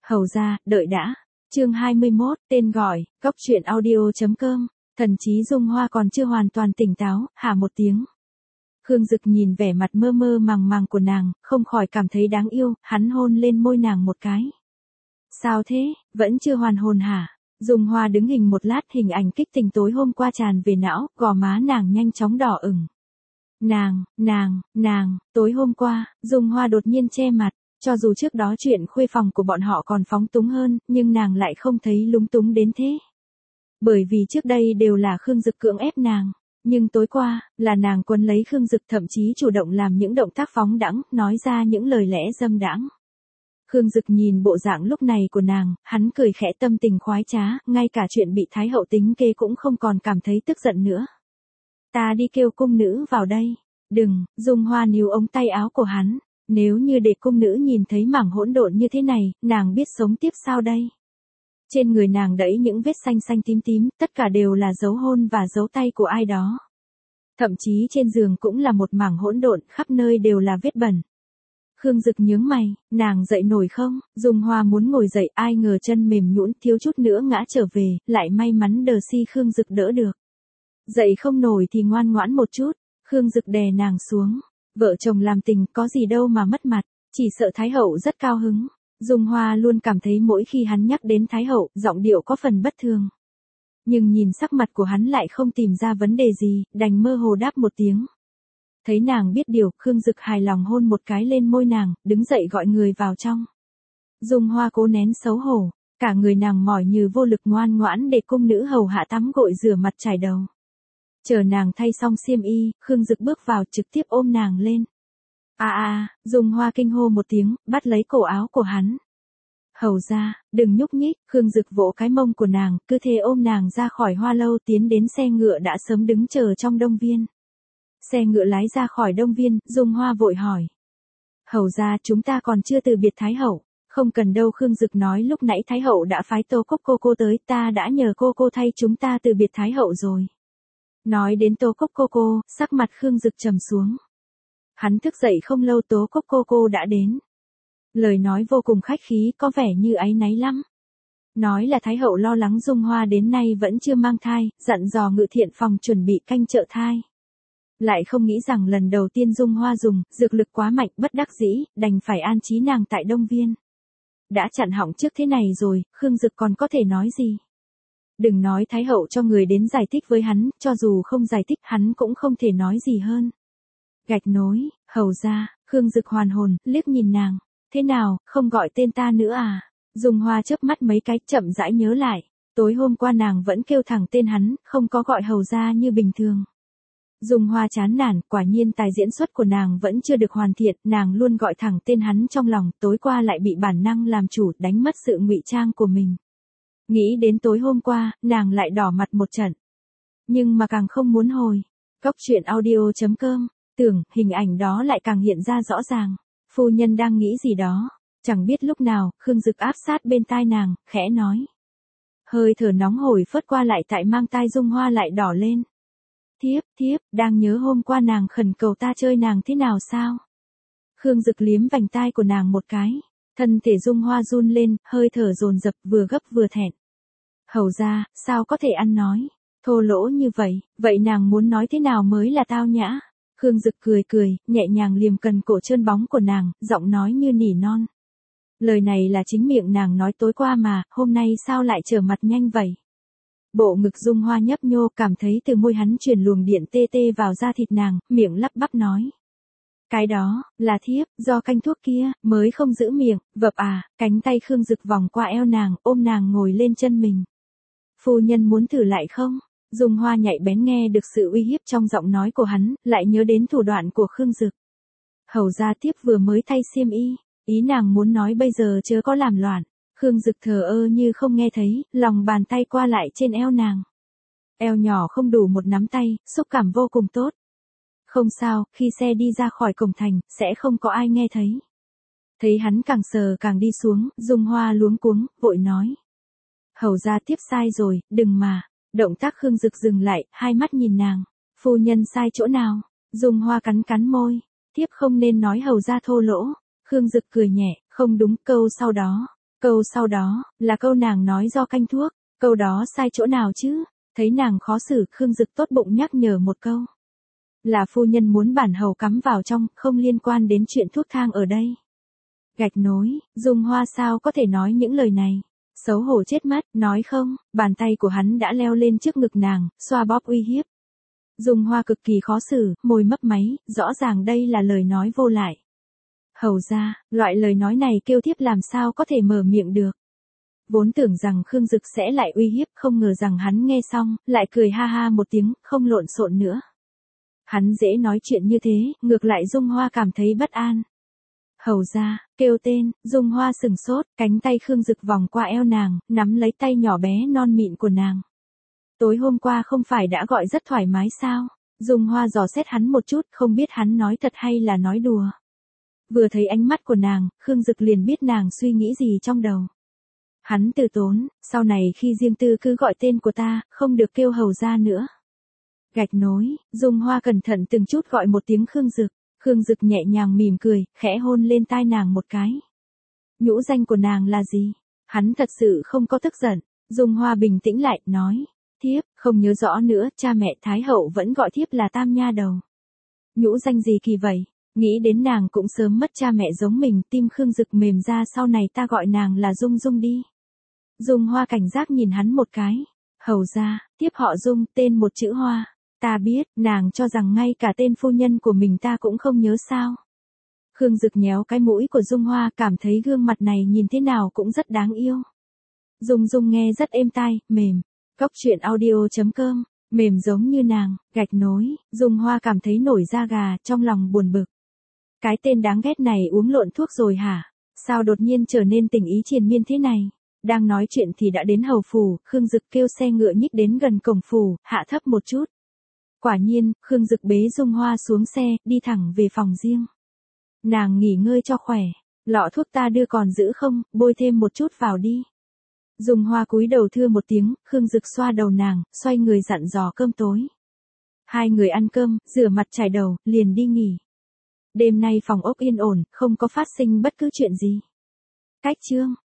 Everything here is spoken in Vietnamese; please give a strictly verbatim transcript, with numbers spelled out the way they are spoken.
Hầu ra, đợi đã. Chương hai mươi mốt, tên gọi, Cóc truyện audio chấm com. Thần trí Dung Hoa còn chưa hoàn toàn tỉnh táo, hả một tiếng. Khương Dực nhìn vẻ mặt mơ mơ màng màng của nàng, không khỏi cảm thấy đáng yêu, hắn hôn lên môi nàng một cái. Sao thế, vẫn chưa hoàn hồn hả? Dung Hoa đứng hình một lát, hình ảnh kích tình tối hôm qua tràn về não, gò má nàng nhanh chóng đỏ ửng. Nàng, nàng, nàng, tối hôm qua, Dung Hoa đột nhiên che mặt, cho dù trước đó chuyện khuê phòng của bọn họ còn phóng túng hơn, nhưng nàng lại không thấy lúng túng đến thế. Bởi vì trước đây đều là Khương Dực cưỡng ép nàng, nhưng tối qua, là nàng quấn lấy Khương Dực, thậm chí chủ động làm những động tác phóng đãng, nói ra những lời lẽ dâm đãng. Khương Dực nhìn bộ dạng lúc này của nàng, hắn cười khẽ, tâm tình khoái trá, ngay cả chuyện bị Thái hậu tính kế cũng không còn cảm thấy tức giận nữa. Ta đi kêu cung nữ vào đây. Đừng, Dung Hoa níu ống tay áo của hắn. Nếu như để cung nữ nhìn thấy mảng hỗn độn như thế này, nàng biết sống tiếp sao đây? Trên người nàng đẫy những vết xanh xanh tím tím, tất cả đều là dấu hôn và dấu tay của ai đó. Thậm chí trên giường cũng là một mảng hỗn độn, khắp nơi đều là vết bẩn. Khương Dực nhướng mày, nàng dậy nổi không? Dung Hoa muốn ngồi dậy, ai ngờ chân mềm nhũn, thiếu chút nữa ngã trở về, lại may mắn đờ si Khương Dực đỡ được. Dậy không nổi thì ngoan ngoãn một chút, Khương Dực đè nàng xuống. Vợ chồng làm tình có gì đâu mà mất mặt, chỉ sợ Thái hậu rất cao hứng. Dung Hoa luôn cảm thấy mỗi khi hắn nhắc đến Thái hậu, giọng điệu có phần bất thường. Nhưng nhìn sắc mặt của hắn lại không tìm ra vấn đề gì, đành mơ hồ đáp một tiếng. Thấy nàng biết điều, Khương Dực hài lòng hôn một cái lên môi nàng, đứng dậy gọi người vào trong. Dung Hoa cố nén xấu hổ, cả người nàng mỏi như vô lực, ngoan ngoãn để cung nữ hầu hạ tắm gội rửa mặt chải đầu. Chờ nàng thay xong xiêm y, Khương Dực bước vào trực tiếp ôm nàng lên. À à, Dung Hoa kinh hô một tiếng, bắt lấy cổ áo của hắn. Hầu ra, đừng nhúc nhích, Khương Dực vỗ cái mông của nàng, cứ thế ôm nàng ra khỏi hoa lâu, tiến đến xe ngựa đã sớm đứng chờ trong Đông Viên. Xe ngựa lái ra khỏi Đông Viên, Dung Hoa vội hỏi. Hầu ra, chúng ta còn chưa từ biệt Thái hậu. Không cần đâu, Khương Dực nói, lúc nãy Thái hậu đã phái Tô Cốc cô cô tới, ta đã nhờ cô cô thay chúng ta từ biệt Thái hậu rồi. Nói đến Tố Cốc cô cô, sắc mặt Khương Dực trầm xuống. Hắn thức dậy không lâu, Tố Cốc cô cô đã đến. Lời nói vô cùng khách khí, có vẻ như áy náy lắm. Nói là Thái hậu lo lắng Dung Hoa đến nay vẫn chưa mang thai, dặn dò ngự thiện phòng chuẩn bị canh trợ thai. Lại không nghĩ rằng lần đầu tiên Dung Hoa dùng, dược lực quá mạnh, bất đắc dĩ, đành phải an trí nàng tại Đông Viên. Đã chặn họng trước thế này rồi, Khương Dực còn có thể nói gì? Đừng nói Thái hậu cho người đến giải thích với hắn, cho dù không giải thích hắn cũng không thể nói gì hơn. Gạch nối, hầu ra, Khương Dực hoàn hồn, liếc nhìn nàng. Thế nào, không gọi tên ta nữa à? Dung Hoa chớp mắt mấy cái, chậm rãi nhớ lại. Tối hôm qua nàng vẫn kêu thẳng tên hắn, không có gọi hầu ra như bình thường. Dung Hoa chán nản, quả nhiên tài diễn xuất của nàng vẫn chưa được hoàn thiện, nàng luôn gọi thẳng tên hắn trong lòng, tối qua lại bị bản năng làm chủ, đánh mất sự ngụy trang của mình. Nghĩ đến tối hôm qua, nàng lại đỏ mặt một trận. Nhưng mà càng không muốn hồi. Cóc truyện audio chấm com, tưởng, hình ảnh đó lại càng hiện ra rõ ràng. Phu nhân đang nghĩ gì đó. Chẳng biết lúc nào, Khương Dực áp sát bên tai nàng, khẽ nói. Hơi thở nóng hổi phớt qua lại tại mang tai Dung Hoa lại đỏ lên. Thiếp, thiếp, đang nhớ hôm qua nàng khẩn cầu ta chơi nàng thế nào sao? Khương Dực liếm vành tai của nàng một cái. Thân thể Dung Hoa run lên, hơi thở dồn dập, vừa gấp vừa thẹn. Hầu ra, sao có thể ăn nói? Thô lỗ như vậy, vậy nàng muốn nói thế nào mới là tao nhã? Khương Dực cười cười, nhẹ nhàng liềm cần cổ trơn bóng của nàng, giọng nói như nỉ non. Lời này là chính miệng nàng nói tối qua mà, hôm nay sao lại trở mặt nhanh vậy? Bộ ngực Dung Hoa nhấp nhô, cảm thấy từ môi hắn truyền luồng điện tê tê vào da thịt nàng, miệng lắp bắp nói. Cái đó, là thiếp, do canh thuốc kia, mới không giữ miệng, vập à, cánh tay Khương Dực vòng qua eo nàng, ôm nàng ngồi lên chân mình. Phu nhân muốn thử lại không? Dung Hoa nhạy bén nghe được sự uy hiếp trong giọng nói của hắn, lại nhớ đến thủ đoạn của Khương Dực. Hầu ra tiếp vừa mới thay xiêm y, ý nàng muốn nói bây giờ chớ có làm loạn. Khương Dực thờ ơ như không nghe thấy, lòng bàn tay qua lại trên eo nàng. Eo nhỏ không đủ một nắm tay, xúc cảm vô cùng tốt. Không sao, khi xe đi ra khỏi cổng thành, sẽ không có ai nghe thấy. Thấy hắn càng sờ càng đi xuống, Dung Hoa luống cuống, vội nói. Hầu ra tiếp sai rồi, đừng mà. Động tác Khương Dực dừng lại, hai mắt nhìn nàng. Phu nhân sai chỗ nào? Dung Hoa cắn cắn môi. Tiếp không nên nói hầu ra thô lỗ. Khương Dực cười nhẹ, không đúng, câu sau đó. Câu sau đó, là câu nàng nói do canh thuốc, câu đó sai chỗ nào chứ? Thấy nàng khó xử, Khương Dực tốt bụng nhắc nhở một câu. Là phu nhân muốn bản hầu cắm vào trong, không liên quan đến chuyện thuốc thang ở đây. Gạch nối, Dung Hoa sao có thể nói những lời này? Xấu hổ chết mất, nói không, bàn tay của hắn đã leo lên trước ngực nàng, xoa bóp uy hiếp. Dung Hoa cực kỳ khó xử, môi mấp máy, rõ ràng đây là lời nói vô lại. Hầu ra, loại lời nói này kêu thiếp làm sao có thể mở miệng được. Vốn tưởng rằng Khương Dực sẽ lại uy hiếp, không ngờ rằng hắn nghe xong, lại cười ha ha một tiếng, không lộn xộn nữa. Hắn dễ nói chuyện như thế, ngược lại Dung Hoa cảm thấy bất an. Hầu ra, kêu tên, Dung Hoa sừng sốt, cánh tay Khương Dực vòng qua eo nàng, nắm lấy tay nhỏ bé non mịn của nàng. Tối hôm qua không phải đã gọi rất thoải mái sao? Dung Hoa dò xét hắn một chút, không biết hắn nói thật hay là nói đùa. Vừa thấy ánh mắt của nàng, Khương Dực liền biết nàng suy nghĩ gì trong đầu. Hắn từ tốn, sau này khi riêng tư cứ gọi tên của ta, không được kêu hầu ra nữa. Gạch nối, Dung Hoa cẩn thận từng chút gọi một tiếng Khương Dực. Khương Dực nhẹ nhàng mỉm cười, khẽ hôn lên tai nàng một cái. Nhũ danh của nàng là gì? Hắn thật sự không có tức giận. Dung Hoa bình tĩnh lại, nói. Thiếp, không nhớ rõ nữa, cha mẹ Thái Hậu vẫn gọi thiếp là Tam Nha Đầu. Nhũ danh gì kỳ vậy? Nghĩ đến nàng cũng sớm mất cha mẹ giống mình, tim Khương Dực mềm ra, sau này ta gọi nàng là Dung Dung đi. Dung Hoa cảnh giác nhìn hắn một cái. Hầu ra, thiếp họ Dung, tên một chữ Hoa. Ta biết, nàng cho rằng ngay cả tên phu nhân của mình ta cũng không nhớ sao. Khương Dực nhéo cái mũi của Dung Hoa, cảm thấy gương mặt này nhìn thế nào cũng rất đáng yêu. Dung Dung nghe rất êm tai, mềm. Cốc truyện audio chấm com, mềm giống như nàng, gạch nối, Dung Hoa cảm thấy nổi da gà, trong lòng buồn bực. Cái tên đáng ghét này uống lộn thuốc rồi hả? Sao đột nhiên trở nên tình ý triền miên thế này? Đang nói chuyện thì đã đến hầu phủ, Khương Dực kêu xe ngựa nhích đến gần cổng phủ, hạ thấp một chút. Quả nhiên, Khương Dực bế Dung Hoa xuống xe, đi thẳng về phòng riêng. Nàng nghỉ ngơi cho khỏe, lọ thuốc ta đưa còn giữ không, bôi thêm một chút vào đi. Dung Hoa cúi đầu thưa một tiếng, Khương Dực xoa đầu nàng, xoay người dặn dò cơm tối. Hai người ăn cơm, rửa mặt chải đầu, liền đi nghỉ. Đêm nay phòng ốc yên ổn, không có phát sinh bất cứ chuyện gì. Cách chương